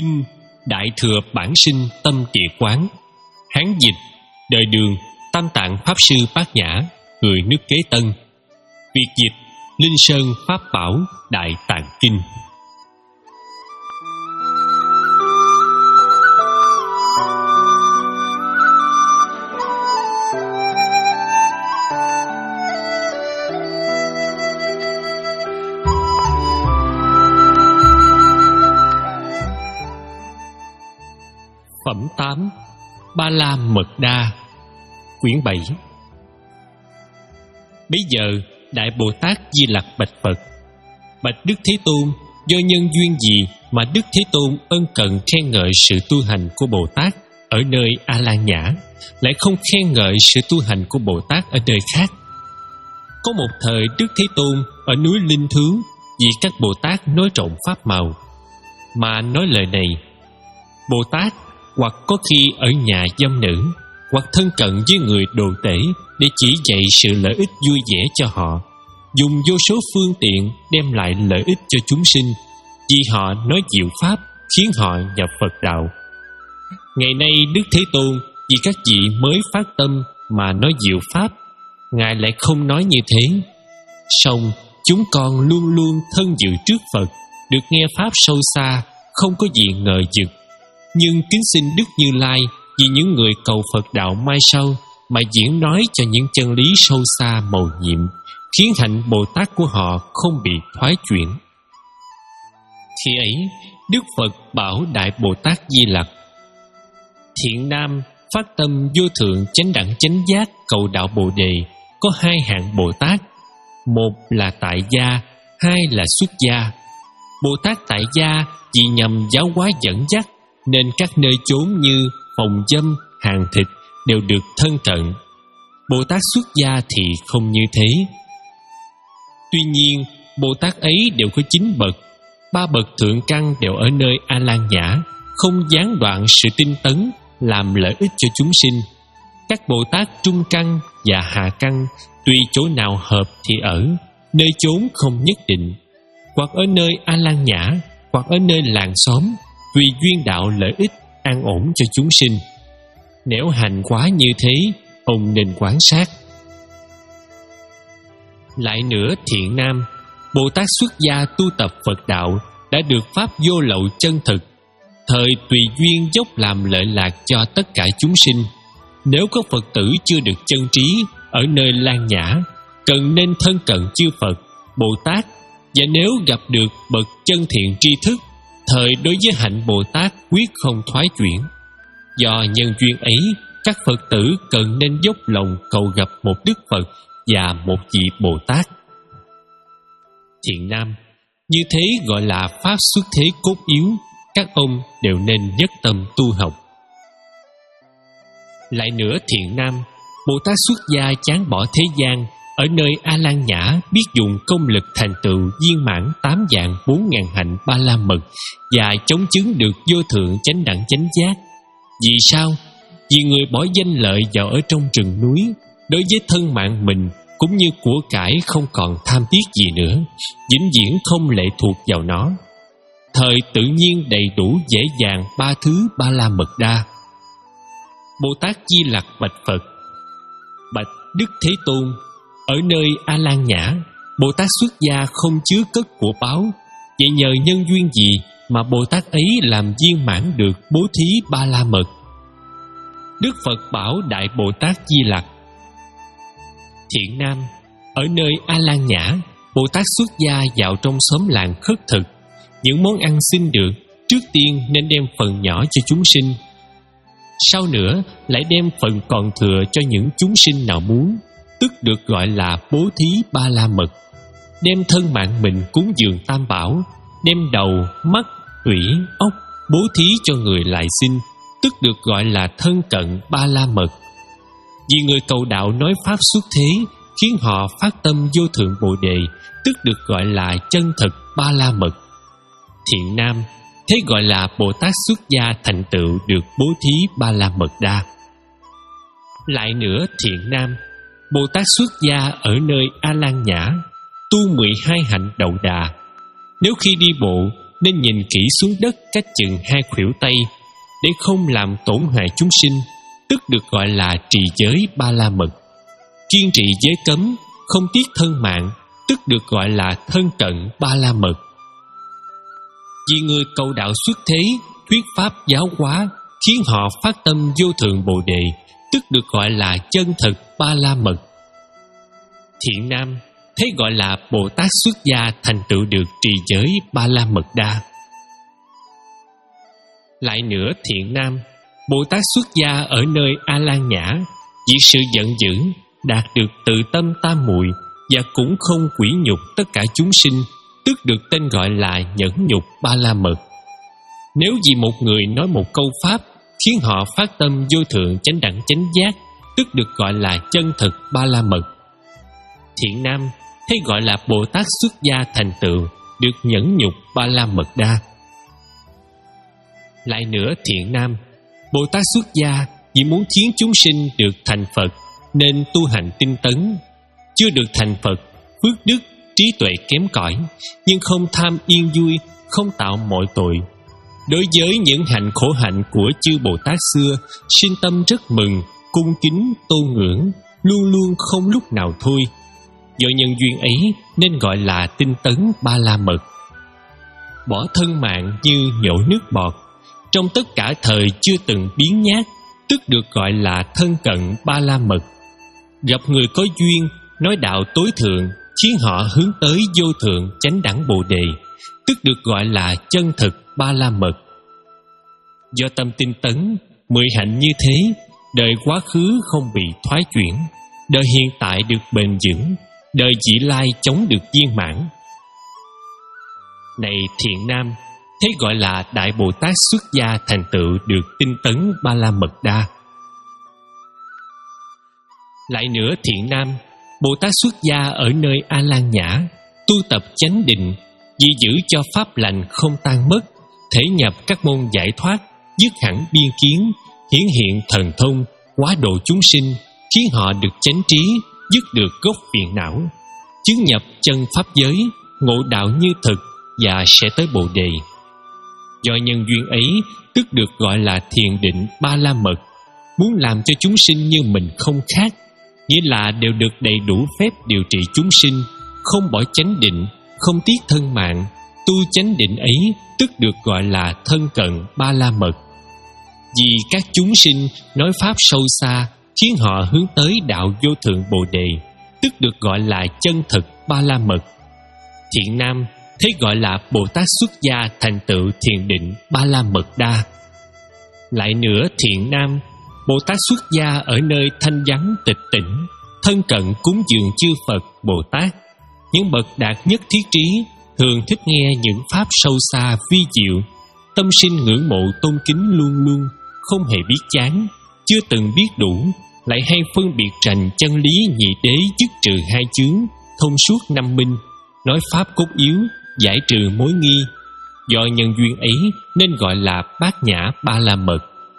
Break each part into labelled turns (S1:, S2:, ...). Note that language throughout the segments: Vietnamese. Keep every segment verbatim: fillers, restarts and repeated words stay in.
S1: Kinh Đại Thừa Bản Sinh Tâm Địa Quán, Hán dịch đời Đường, Tam Tạng Pháp Sư Bát Nhã, người nước Kế Tân. Việt dịch Linh Sơn Pháp Bảo Đại Tạng Kinh. Phẩm tám Ba La Mật Đa, quyển bảy. Bấy giờ Đại Bồ Tát Di Lặc bạch Phật: Bạch Đức Thế Tôn, do nhân duyên gì mà Đức Thế Tôn ân cần khen ngợi sự tu hành của Bồ Tát ở nơi A La Nhã, lại không khen ngợi sự tu hành của Bồ Tát ở nơi khác? Có một thời Đức Thế Tôn ở núi Linh Thướng, vì các Bồ Tát nói trộn pháp màu, mà nói lời này: Bồ Tát hoặc có khi ở nhà dâm nữ, hoặc thân cận với người đồ tể để chỉ dạy sự lợi ích vui vẻ cho họ, dùng vô số phương tiện đem lại lợi ích cho chúng sinh, vì họ nói diệu pháp khiến họ nhập Phật đạo. Ngày nay Đức Thế Tôn vì các vị mới phát tâm mà nói diệu pháp, Ngài lại không nói như thế. Song chúng con luôn luôn thân dự trước Phật, được nghe pháp sâu xa, không có gì ngờ vực. Nhưng kính xin Đức Như Lai vì những người cầu Phật đạo mai sau mà diễn nói cho những chân lý sâu xa mầu nhiệm, khiến hạnh Bồ Tát của họ không bị thoái chuyển. Khi ấy Đức Phật bảo Đại Bồ Tát Di Lặc: Thiện nam phát tâm vô thượng chánh đẳng chánh giác cầu đạo Bồ Đề có hai hạng Bồ Tát: một là tại gia, hai là xuất gia. Bồ Tát tại gia vì nhằm giáo hóa dẫn dắt, nên các nơi chốn như phòng dâm, hàng thịt đều được thân cận. Bồ Tát xuất gia thì không như thế. Tuy nhiên Bồ Tát ấy đều có chín bậc. Ba bậc thượng căn đều ở nơi A La Nhã, không gián đoạn sự tinh tấn, làm lợi ích cho chúng sinh. Các Bồ Tát trung căn và hạ căn tùy chỗ nào hợp thì ở, nơi chốn không nhất định, hoặc ở nơi A La Nhã, hoặc ở nơi làng xóm, tùy duyên đạo lợi ích an ổn cho chúng sinh. Nếu hành quá như thế, ông nên quán sát. Lại nữa thiện nam, Bồ Tát xuất gia tu tập Phật đạo đã được pháp vô lậu chân thực, thời tùy duyên dốc làm lợi lạc cho tất cả chúng sinh. Nếu có Phật tử chưa được chân trí ở nơi Lan Nhã, cần nên thân cận chư Phật, Bồ Tát, và nếu gặp được bậc chân thiện tri thức, thời đối với hạnh Bồ Tát quyết không thoái chuyển. Do nhân duyên ấy, các Phật tử cần nên dốc lòng cầu gặp một Đức Phật và một vị Bồ Tát. Thiện nam, như thế gọi là pháp xuất thế cốt yếu, các ông đều nên nhất tâm tu học. Lại nữa thiện nam, Bồ Tát xuất gia chán bỏ thế gian, ở nơi A La Nhã biết dùng công lực thành tựu viên mãn tám vạn bốn ngàn hạnh ba la mật và chống chứng được vô thượng chánh đẳng chánh giác. Vì sao? Vì người bỏ danh lợi vào ở trong rừng núi, đối với thân mạng mình cũng như của cải không còn tham tiếc gì nữa, vĩnh viễn không lệ thuộc vào nó. Thời tự nhiên đầy đủ dễ dàng ba thứ ba la mật đa. Bồ Tát Di Lặc bạch Phật: Bạch Đức Thế Tôn, ở nơi A La Nhã, Bồ Tát xuất gia không chứa cất của báo. Vậy nhờ nhân duyên gì mà Bồ Tát ấy làm viên mãn được bố thí ba la mật? Đức Phật bảo Đại Bồ Tát Di Lặc: Thiện nam, ở nơi A La Nhã, Bồ Tát xuất gia vào trong xóm làng khất thực. Những món ăn xin được, trước tiên nên đem phần nhỏ cho chúng sinh, sau nữa lại đem phần còn thừa cho những chúng sinh nào muốn, tức được gọi là bố thí ba la mật. Đem thân mạng mình cúng dường tam bảo, đem đầu, mắt, tủy, ốc bố thí cho người lại sinh, tức được gọi là thân cận ba la mật. Vì người cầu đạo nói pháp xuất thế, khiến họ phát tâm vô thượng Bồ Đề, tức được gọi là chân thực ba la mật. Thiện nam, thế gọi là Bồ Tát xuất gia thành tựu được bố thí ba la mật đa. Lại nữa thiện nam, Bồ Tát xuất gia ở nơi A La Nhã, tu mười hai hạnh đậu đà. Nếu khi đi bộ, nên nhìn kỹ xuống đất cách chừng hai khuỷu tay, để không làm tổn hại chúng sinh, tức được gọi là trì giới ba la mật. Kiên trì giới cấm, không tiếc thân mạng, tức được gọi là thân cận ba la mật. Vì người cầu đạo xuất thế, thuyết pháp giáo hóa, khiến họ phát tâm vô thượng Bồ Đề, tức được gọi là chân thực ba la mật. Thiện nam, thế gọi là Bồ Tát xuất gia thành tựu được trì giới ba la mật đa. Lại nữa thiện nam, Bồ Tát xuất gia ở nơi A Lan Nhã, diệt sự giận dữ, đạt được tự tâm tam muội và cũng không quỷ nhục tất cả chúng sinh, tức được tên gọi là nhẫn nhục ba la mật. Nếu vì một người nói một câu pháp khiến họ phát tâm vô thượng chánh đẳng chánh giác, tức được gọi là chân thực ba la mật. Thiện nam, thế gọi là Bồ Tát xuất gia thành tựu được nhẫn nhục ba la mật đa. Lại nữa thiện nam, Bồ Tát xuất gia vì muốn khiến chúng sinh được thành Phật nên tu hành tinh tấn. Chưa được thành Phật, phước đức, trí tuệ kém cỏi, nhưng không tham yên vui, không tạo mọi tội. Đối với những hạnh khổ hạnh của chư Bồ Tát xưa, sinh tâm rất mừng, cung kính, tôn ngưỡng, luôn luôn không lúc nào thôi. Do nhân duyên ấy nên gọi là tinh tấn ba la mật. Bỏ thân mạng như nhổ nước bọt, trong tất cả thời chưa từng biến nhát, tức được gọi là thân cận ba la mật. Gặp người có duyên, nói đạo tối thượng, khiến họ hướng tới vô thượng chánh đẳng Bồ Đề, tức được gọi là chân thực ba la mật. Do tâm tinh tấn, mười hạnh như thế, đời quá khứ không bị thoái chuyển, đời hiện tại được bền vững, đời vị lai chống được viên mãn. Này thiện nam, thế gọi là Đại Bồ Tát xuất gia thành tựu được tinh tấn ba la mật đa. Lại nữa thiện nam, Bồ Tát xuất gia ở nơi A Lan Nhã, tu tập chánh định, vì giữ cho pháp lành không tan mất, thể nhập các môn giải thoát, dứt hẳn biên kiến, hiển hiện thần thông, hóa độ chúng sinh, khiến họ được chánh trí, dứt được gốc phiền não, chứng nhập chân pháp giới, ngộ đạo như thực và sẽ tới Bồ Đề. Do nhân duyên ấy, tức được gọi là thiền định ba la mật. Muốn làm cho chúng sinh như mình không khác, nghĩa là đều được đầy đủ phép điều trị chúng sinh, không bỏ chánh định, không tiếc thân mạng. Tu chánh định ấy tức được gọi là thân cận ba la mật. Vì các chúng sinh nói pháp sâu xa, khiến họ hướng tới đạo vô thượng Bồ Đề, tức được gọi là chân thực ba la mật. Thiện nam, thế gọi là Bồ Tát xuất gia thành tựu thiền định ba la mật đa. Lại nữa thiện nam, Bồ Tát xuất gia ở nơi thanh vắng tịch tỉnh, thân cận cúng dường chư Phật Bồ Tát. Những bậc đạt nhất thiết trí thường thích nghe những pháp sâu xa vi diệu, tâm sinh ngưỡng mộ tôn kính luôn luôn, không hề biết chán, chưa từng biết đủ, lại hay phân biệt rành chân lý nhị đế, dứt trừ hai chướng, thông suốt năm minh, nói pháp cốt yếu, giải trừ mối nghi. Do nhân duyên ấy nên gọi là bát nhã ba la mật.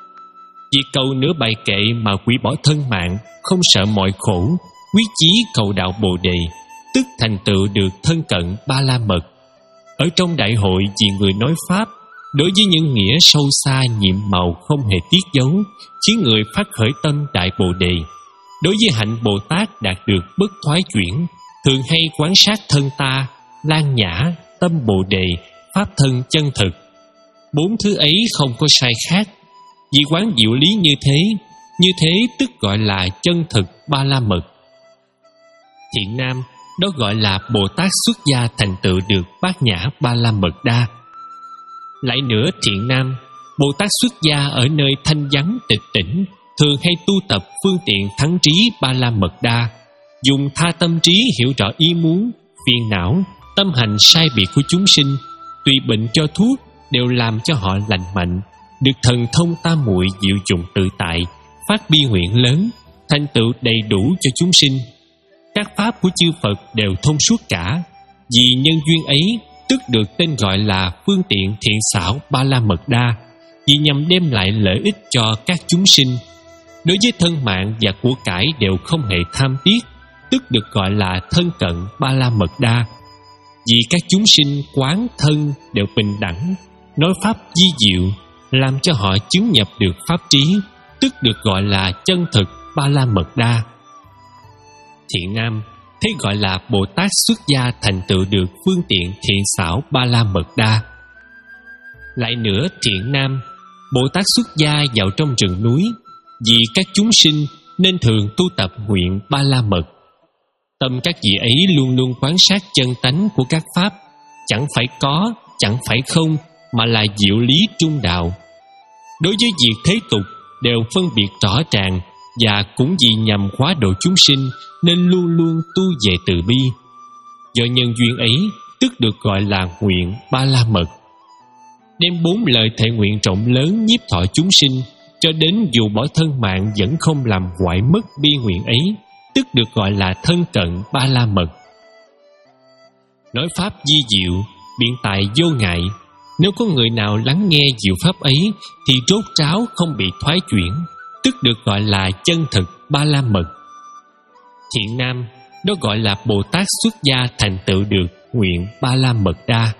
S1: Vì cầu nửa bài kệ mà hủy bỏ thân mạng, không sợ mọi khổ, quyết chí cầu đạo Bồ Đề, tức thành tựu được thân cận ba la mật. Ở trong đại hội vì người nói pháp, đối với những nghĩa sâu xa nhiệm màu không hề tiết dấu, khiến người phát khởi tâm đại Bồ Đề. Đối với hạnh Bồ Tát đạt được bất thoái chuyển, thường hay quán sát thân ta, lan nhã, tâm Bồ Đề, pháp thân chân thực. Bốn thứ ấy không có sai khác. Vì quán diệu lý như thế, như thế tức gọi là chân thực ba la mật. Thiện nam, đó gọi là Bồ Tát xuất gia thành tựu được bát nhã ba la mật đa. Lại nữa thiện nam, Bồ Tát xuất gia ở nơi thanh vắng tịch tỉnh, thường hay tu tập phương tiện thắng trí ba la mật đa, dùng tha tâm trí hiểu rõ ý muốn, phiền não, tâm hành sai biệt của chúng sinh, tùy bệnh cho thuốc, đều làm cho họ lành mạnh, được thần thông tam muội diệu dụng tự tại, phát bi nguyện lớn, thành tựu đầy đủ cho chúng sinh. Các pháp của chư Phật đều thông suốt cả. Vì nhân duyên ấy, tức được tên gọi là phương tiện thiện xảo ba la mật đa, vì nhằm đem lại lợi ích cho các chúng sinh. Đối với thân mạng và của cải đều không hề tham tiếc, tức được gọi là thân cận ba la mật đa. Vì các chúng sinh quán thân đều bình đẳng, nói pháp di diệu, làm cho họ chứng nhập được pháp trí, tức được gọi là chân thực Ba La Mật Đa. Thiện nam, thế gọi là Bồ Tát xuất gia thành tựu được phương tiện thiện xảo Ba La Mật Đa. Lại nữa thiện nam, Bồ Tát xuất gia vào trong rừng núi, vì các chúng sinh nên thường tu tập nguyện Ba La Mật. Tâm các vị ấy luôn luôn quán sát chân tánh của các pháp, chẳng phải có, chẳng phải không, mà là diệu lý trung đạo. Đối với việc thế tục đều phân biệt rõ ràng, và cũng vì nhằm hóa độ chúng sinh nên luôn luôn tu về từ bi. Do nhân duyên ấy, tức được gọi là nguyện Ba La Mật. Đem bốn lời thệ nguyện rộng lớn nhiếp thọ chúng sinh, cho đến dù bỏ thân mạng vẫn không làm hoại mất bi nguyện ấy, tức được gọi là thân cận Ba La Mật. Nói pháp di diệu, biện tài vô ngại. Nếu có người nào lắng nghe diệu pháp ấy thì rốt ráo không bị thoái chuyển, tức được gọi là chân thực Ba La Mật. Thiện nam, đó gọi là Bồ Tát xuất gia thành tựu được nguyện Ba La Mật Đa.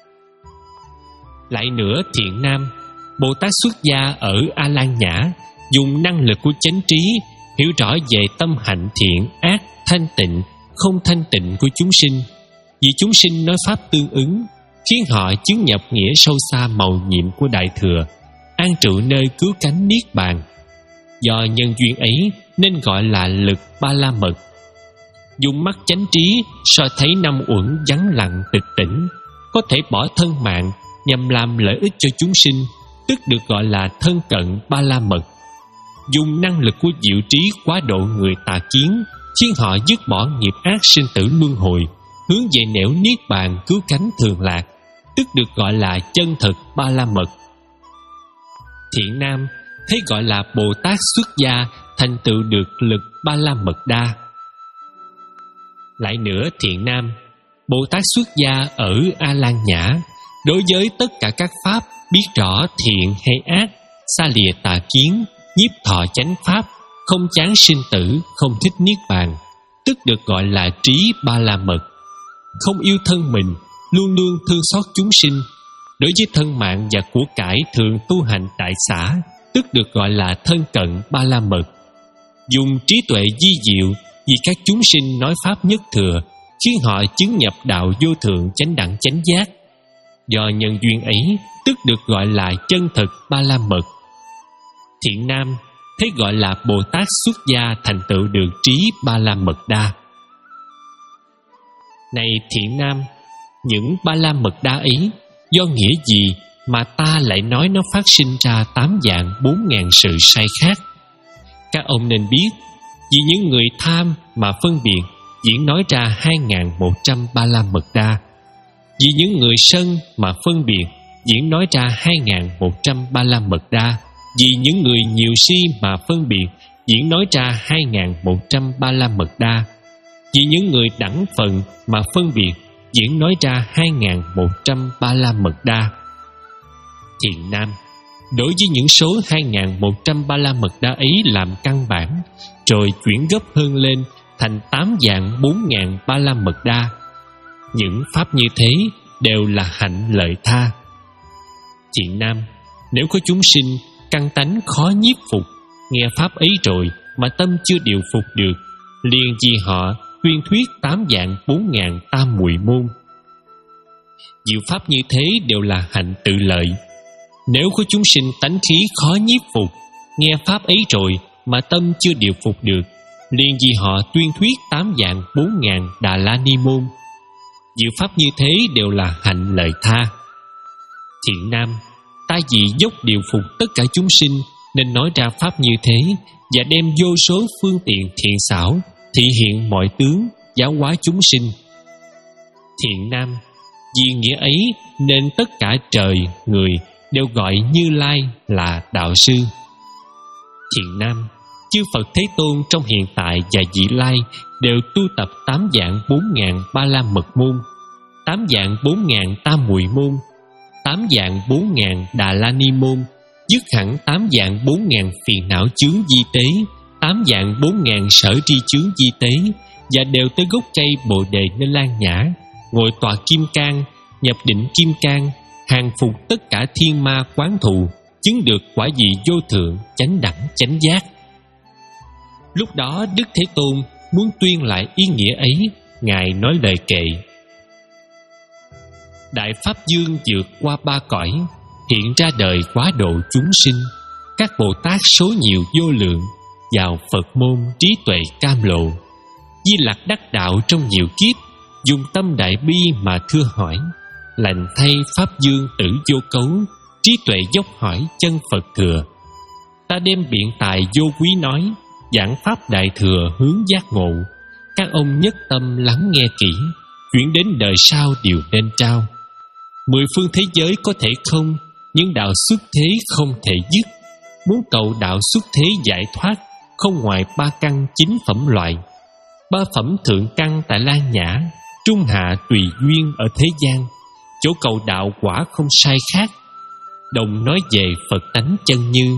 S1: Lại nữa thiện nam, Bồ Tát xuất gia ở A Lan Nhã, dùng năng lực của chánh trí hiểu rõ về tâm hạnh thiện, ác, thanh tịnh, không thanh tịnh của chúng sinh. Vì chúng sinh nói pháp tương ứng, khiến họ chứng nhập nghĩa sâu xa màu nhiệm của Đại Thừa, an trụ nơi cứu cánh niết bàn. Do nhân duyên ấy nên gọi là lực Ba La Mật. Dùng mắt chánh trí soi thấy năm uẩn vắng lặng tịch tỉnh, có thể bỏ thân mạng nhằm làm lợi ích cho chúng sinh, tức được gọi là thân cận Ba La Mật. Dùng năng lực của diệu trí quá độ người tà kiến, khiến họ dứt bỏ nghiệp ác sinh tử luân hồi, hướng về nẻo niết bàn cứu cánh thường lạc, tức được gọi là chân thực Ba La Mật. Thiện nam, thế gọi là Bồ Tát xuất gia thành tựu được lực Ba La Mật Đa. Lại nữa thiện nam, Bồ Tát xuất gia ở A Lan Nhã, đối với tất cả các pháp biết rõ thiện hay ác, xa lìa tà kiến, nhiếp thọ chánh pháp, không chán sinh tử, không thích niết bàn, tức được gọi là trí Ba La Mật. Không yêu thân mình, luôn luôn thương xót chúng sinh, đối với thân mạng và của cải thường tu hành đại xả, tức được gọi là thân cận Ba La Mật. Dùng trí tuệ di diệu vì các chúng sinh nói pháp nhất thừa, khiến họ chứng nhập đạo vô thượng chánh đẳng chánh giác. Do nhân duyên ấy, tức được gọi là chân thực Ba La Mật. Thiện nam, thế gọi là Bồ Tát xuất gia thành tựu được trí Ba La Mật Đa. Này thiện nam, những Ba La Mật Đa ấy do nghĩa gì mà ta lại nói nó phát sinh ra tám dạng bốn ngàn sự sai khác? Các ông nên biết, vì những người tham mà phân biệt diễn nói ra hai ngàn một trăm Ba La Mật Đa. Vì những người sân mà phân biệt diễn nói ra hai ngàn một trăm Ba La Mật Đa. Vì những người nhiều si mà phân biệt diễn nói ra hai ngàn một trăm Ba La Mật Đa. Vì những người đẳng phận mà phân biệt diễn nói ra hai ngàn một trăm Ba La Mật Đa. Thiện nam, đối với những số hai ngàn một trăm Ba La Mật Đa ấy làm căn bản, rồi chuyển gấp hơn lên thành tám dạng bốn ngàn Ba La Mật Đa. Những pháp như thế đều là hạnh lợi tha. Thiện nam, nếu có chúng sinh căn tánh khó nhiếp phục, nghe pháp ấy rồi mà tâm chưa điều phục được, liền vì họ tuyên thuyết tám dạng bốn ngàn tam muội môn. Diệu pháp như thế đều là hạnh tự lợi. Nếu có chúng sinh tánh khí khó nhiếp phục, nghe pháp ấy rồi mà tâm chưa điều phục được, liền vì họ tuyên thuyết tám dạng bốn ngàn Đà La Ni môn. Diệu pháp như thế đều là hạnh lợi tha. Thiện nam, ta vì dốc điều phục tất cả chúng sinh nên nói ra pháp như thế, và đem vô số phương tiện thiện xảo thị hiện mọi tướng giáo hóa chúng sinh. Thiện nam, vì nghĩa ấy nên tất cả trời người đều gọi Như Lai là đạo sư. Thiện nam, chư Phật Thế Tôn trong hiện tại và vị lai đều tu tập tám dạng bốn ngàn Ba La Mật môn, tám dạng bốn ngàn tam muội môn, tám dạng bốn ngàn Đà La Ni môn, dứt hẳn tám dạng bốn ngàn phiền não chướng di tế, tám dạng bốn ngàn sở tri chướng di tế, và đều tới gốc cây Bồ Đề Nên Lan Nhã, ngồi tòa kim cang, nhập định kim cang, hàng phục tất cả thiên ma quán thù, chứng được quả vị vô thượng, chánh đẳng chánh giác. Lúc đó Đức Thế Tôn muốn tuyên lại ý nghĩa ấy. Ngài nói lời kệ: Đại Pháp Dương vượt qua ba cõi, hiện ra đời quá độ chúng sinh. Các Bồ Tát số nhiều vô lượng, vào Phật môn trí tuệ cam lộ. Di Lặc đắc đạo trong nhiều kiếp, dùng tâm đại bi mà thưa hỏi. Lành thay Pháp Dương tử vô cấu, trí tuệ dốc hỏi chân Phật thừa. Ta đem biện tài vô quý nói, giảng Pháp đại thừa hướng giác ngộ. Các ông nhất tâm lắng nghe kỹ, chuyển đến đời sau đều nên trao. Mười phương thế giới có thể không, nhưng đạo xuất thế không thể dứt. Muốn cầu đạo xuất thế giải thoát, không ngoài ba căn chín phẩm loại. Ba phẩm thượng căn tại Lan Nhã, trung hạ tùy duyên ở thế gian. Chỗ cầu đạo quả không sai khác, đồng nói về Phật tánh chân như.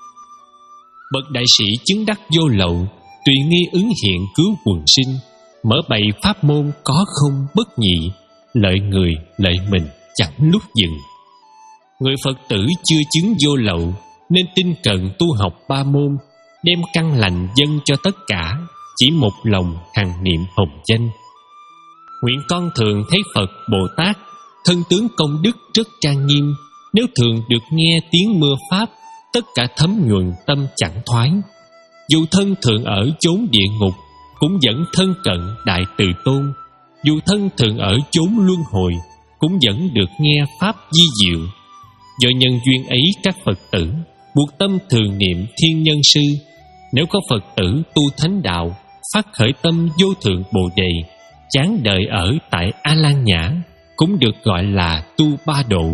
S1: Bậc đại sĩ chứng đắc vô lậu, tùy nghi ứng hiện cứu quần sinh. Mở bày pháp môn có không bất nhị, lợi người lợi mình chẳng lúc dừng. Người Phật tử chưa chứng vô lậu, nên tinh cần tu học ba môn, đem căn lành dâng cho tất cả, chỉ một lòng hằng niệm hồng danh. Nguyện con thường thấy Phật Bồ Tát, thân tướng công đức rất trang nghiêm. Nếu thường được nghe tiếng mưa pháp, tất cả thấm nhuần tâm chẳng thoái. Dù thân thường ở chốn địa ngục, cũng vẫn thân cận Đại Từ Tôn. Dù thân thường ở chốn luân hồi, cũng vẫn được nghe pháp di diệu. Do nhân duyên ấy, các Phật tử buộc tâm thường niệm Thiên Nhân Sư. Nếu có Phật tử tu thánh đạo, phát khởi tâm vô thượng Bồ Đề, chán đời ở tại A Lan Nhã, cũng được gọi là tu ba độ.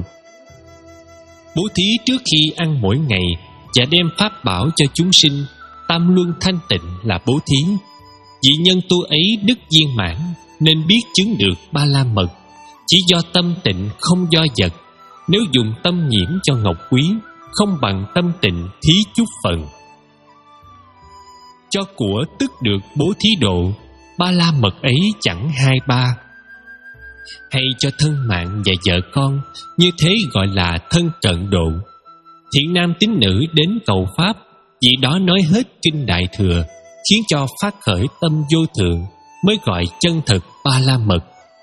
S1: Bố thí trước khi ăn mỗi ngày, và đem pháp bảo cho chúng sinh, tam luân thanh tịnh là bố thí. Vị nhân tu ấy đức viên mãn, nên biết chứng được ba la mật. Chỉ do tâm tịnh không do vật. Nếu dùng tâm nhiễm cho ngọc quý, không bằng tâm tịnh thí chút phần. Cho của tức được bố thí độ, ba la mật ấy chẳng hai ba. Hay cho thân mạng và vợ con, như thế gọi là thân cận độ. Thiện nam tín nữ đến cầu pháp, vì đó nói hết kinh Đại Thừa, khiến cho phát khởi tâm vô thượng, mới gọi chân thực ba la mật.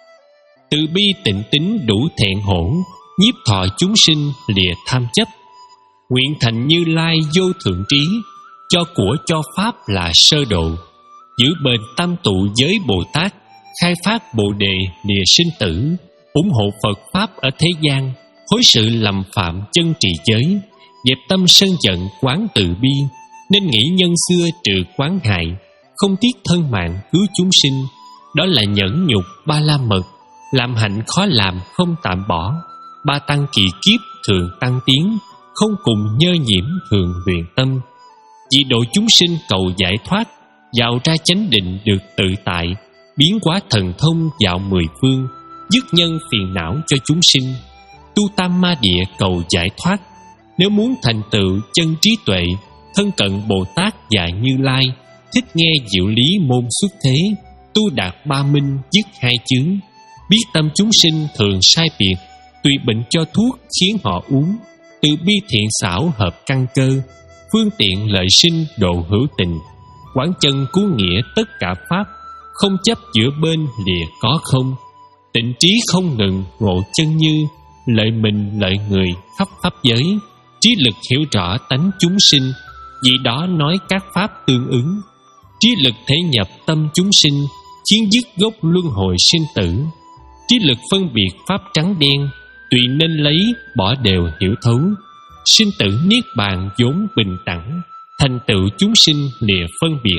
S1: Từ bi tịnh tín đủ thẹn hổ, nhiếp thọ chúng sinh lìa tham chấp. Nguyện thành Như Lai vô thượng trí, cho của cho pháp là sơ độ. Giữ bền tam tụ giới Bồ Tát, khai phát Bồ Đề lìa sinh tử. Ủng hộ Phật Pháp ở thế gian, hối sự lầm phạm chân trì giới. Dẹp tâm sân giận quán từ bi, nên nghĩ nhân xưa trừ quán hại. Không tiếc thân mạng cứu chúng sinh, đó là nhẫn nhục ba la mật. Làm hạnh khó làm không tạm bỏ, ba tăng kỳ kiếp thường tăng tiến. Không cùng nhơ nhiễm thường luyện tâm, vì độ chúng sinh cầu giải thoát. Vào ra chánh định được tự tại, biến hóa thần thông dạo mười phương. Dứt nhân phiền não cho chúng sinh, tu tam ma địa cầu giải thoát. Nếu muốn thành tựu chân trí tuệ, thân cận Bồ Tát và Như Lai, thích nghe diệu lý môn xuất thế. Tu đạt ba minh dứt hai chướng, biết tâm chúng sinh thường sai biệt, tùy bệnh cho thuốc khiến họ uống. Từ bi thiện xảo hợp căn cơ, phương tiện lợi sinh độ hữu tình. Quán chân cứu nghĩa tất cả pháp, không chấp giữa bên lìa có không. Tịnh trí không ngừng ngộ chân như, lợi mình lợi người khắp pháp giới. Trí lực hiểu rõ tánh chúng sinh, vì đó nói các pháp tương ứng. Trí lực thể nhập tâm chúng sinh, khiến dứt gốc luân hồi sinh tử. Trí lực phân biệt pháp trắng đen, tùy nên lấy bỏ đều hiểu thấu. Sinh tử niết bàn vốn bình đẳng, thành tựu chúng sinh lìa phân biệt.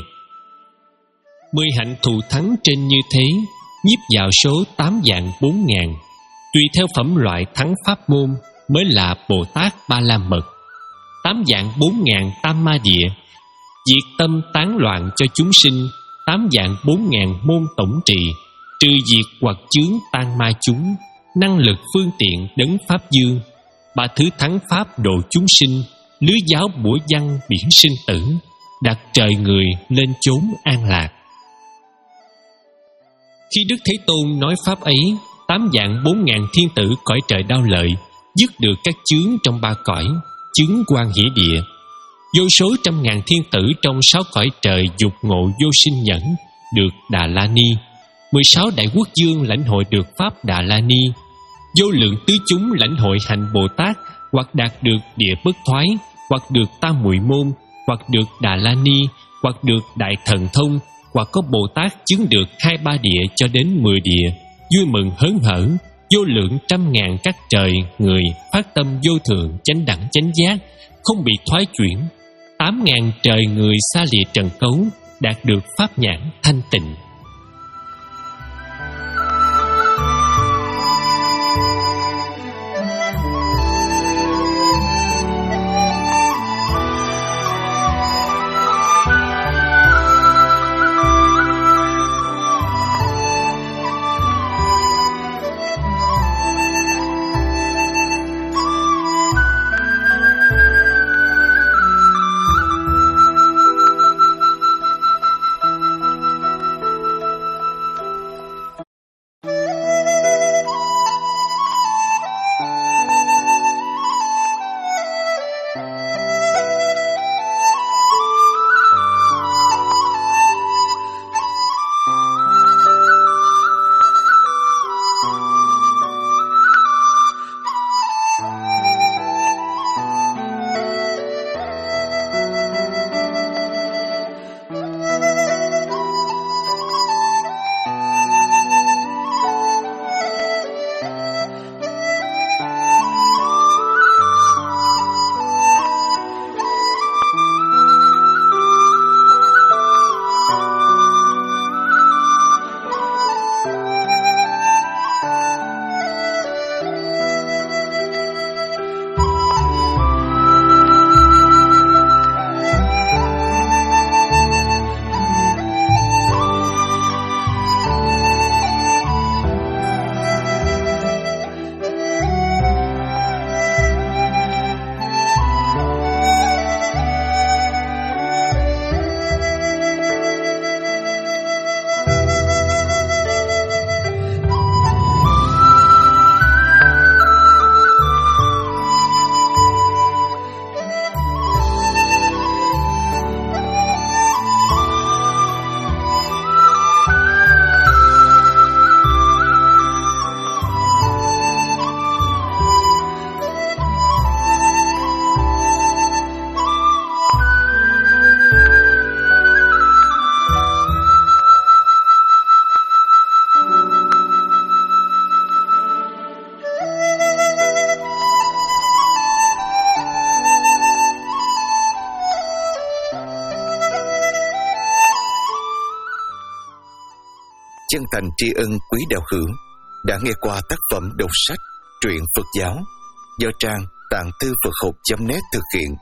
S1: Mười hạnh thù thắng trên như thế, nhiếp vào số tám vạn bốn ngàn. Tùy theo phẩm loại thắng pháp môn, mới là Bồ Tát Ba La Mật. Tám vạn bốn ngàn tam ma địa, diệt tâm tán loạn cho chúng sinh. Tám vạn bốn ngàn môn tổng trì, trừ diệt hoặc chướng tan ma chúng. Năng lực phương tiện đấng Pháp Dương, ba thứ thắng pháp độ chúng sinh. Lưới giáo bủa văng biển sinh tử, đặt trời người lên chốn an lạc. Khi Đức Thế Tôn nói pháp ấy, tám vạn bốn ngàn thiên tử cõi trời Đao Lợi dứt được các chướng trong ba cõi, chứng Quan Hỷ Địa. Vô số trăm ngàn thiên tử trong sáu cõi trời dục ngộ vô sinh nhẫn được Đà La Ni. Mười sáu đại quốc vương lãnh hội được pháp Đà La Ni. Vô lượng tứ chúng lãnh hội hạnh Bồ Tát, hoặc đạt được địa bất thoái, hoặc được tam muội môn, hoặc được Đà La Ni, hoặc được đại thần thông, hoặc có Bồ Tát chứng được hai ba địa cho đến mười địa, vui mừng hớn hở. Vô lượng trăm ngàn các trời người phát tâm vô thượng chánh đẳng chánh giác, không bị thoái chuyển. Tám ngàn trời người xa lìa trần cấu, đạt được pháp nhãn thanh tịnh.
S2: Chân thành tri ân quý đạo hữu đã nghe qua tác phẩm đọc sách truyện Phật giáo do trang tạng thư Phật học chấm net thực hiện.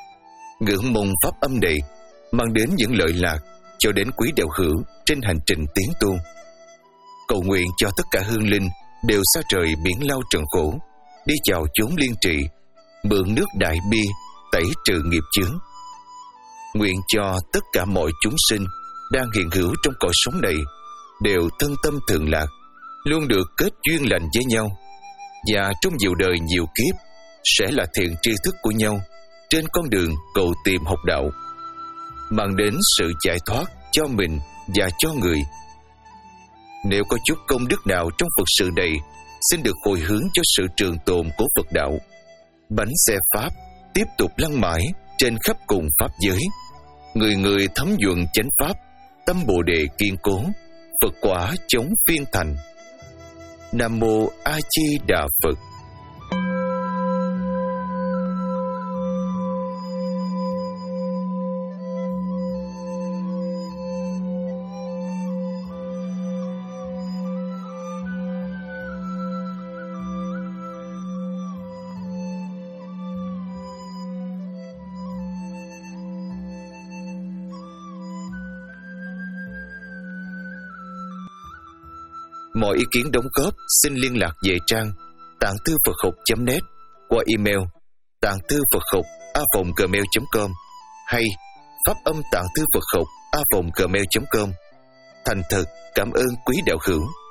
S2: Ngưỡng mong pháp âm này mang đến những lợi lạc cho đến quý đạo hữu trên hành trình tiến tu. Cầu nguyện cho tất cả hương linh đều xa trời biển lao trần khổ, đi vào chốn liên trị, mượn nước đại bi tẩy trừ nghiệp chướng. Nguyện cho tất cả mọi chúng sinh đang hiện hữu trong cõi sống này đều thân tâm thường lạc, luôn được kết duyên lành với nhau, và trong nhiều đời nhiều kiếp sẽ là thiện tri thức của nhau trên con đường cầu tìm học đạo, mang đến sự giải thoát cho mình và cho người. Nếu có chút công đức nào trong Phật sự này, xin được hồi hướng cho sự trường tồn của Phật đạo. Bánh xe Pháp tiếp tục lăn mãi trên khắp cùng Pháp giới, người người thấm nhuận chánh Pháp, tâm Bồ Đề kiên cố, Phật quả chống phiên thành. Nam Mô A Di Đà Phật. Mọi ý kiến đóng góp xin liên lạc về trang tạng thư Phật học chấm net qua email tạng thư Phật học a còng gmail chấm com hay pháp âm tạng thư Phật học a còng gmail chấm com. thành thật cảm ơn quý đạo hữu.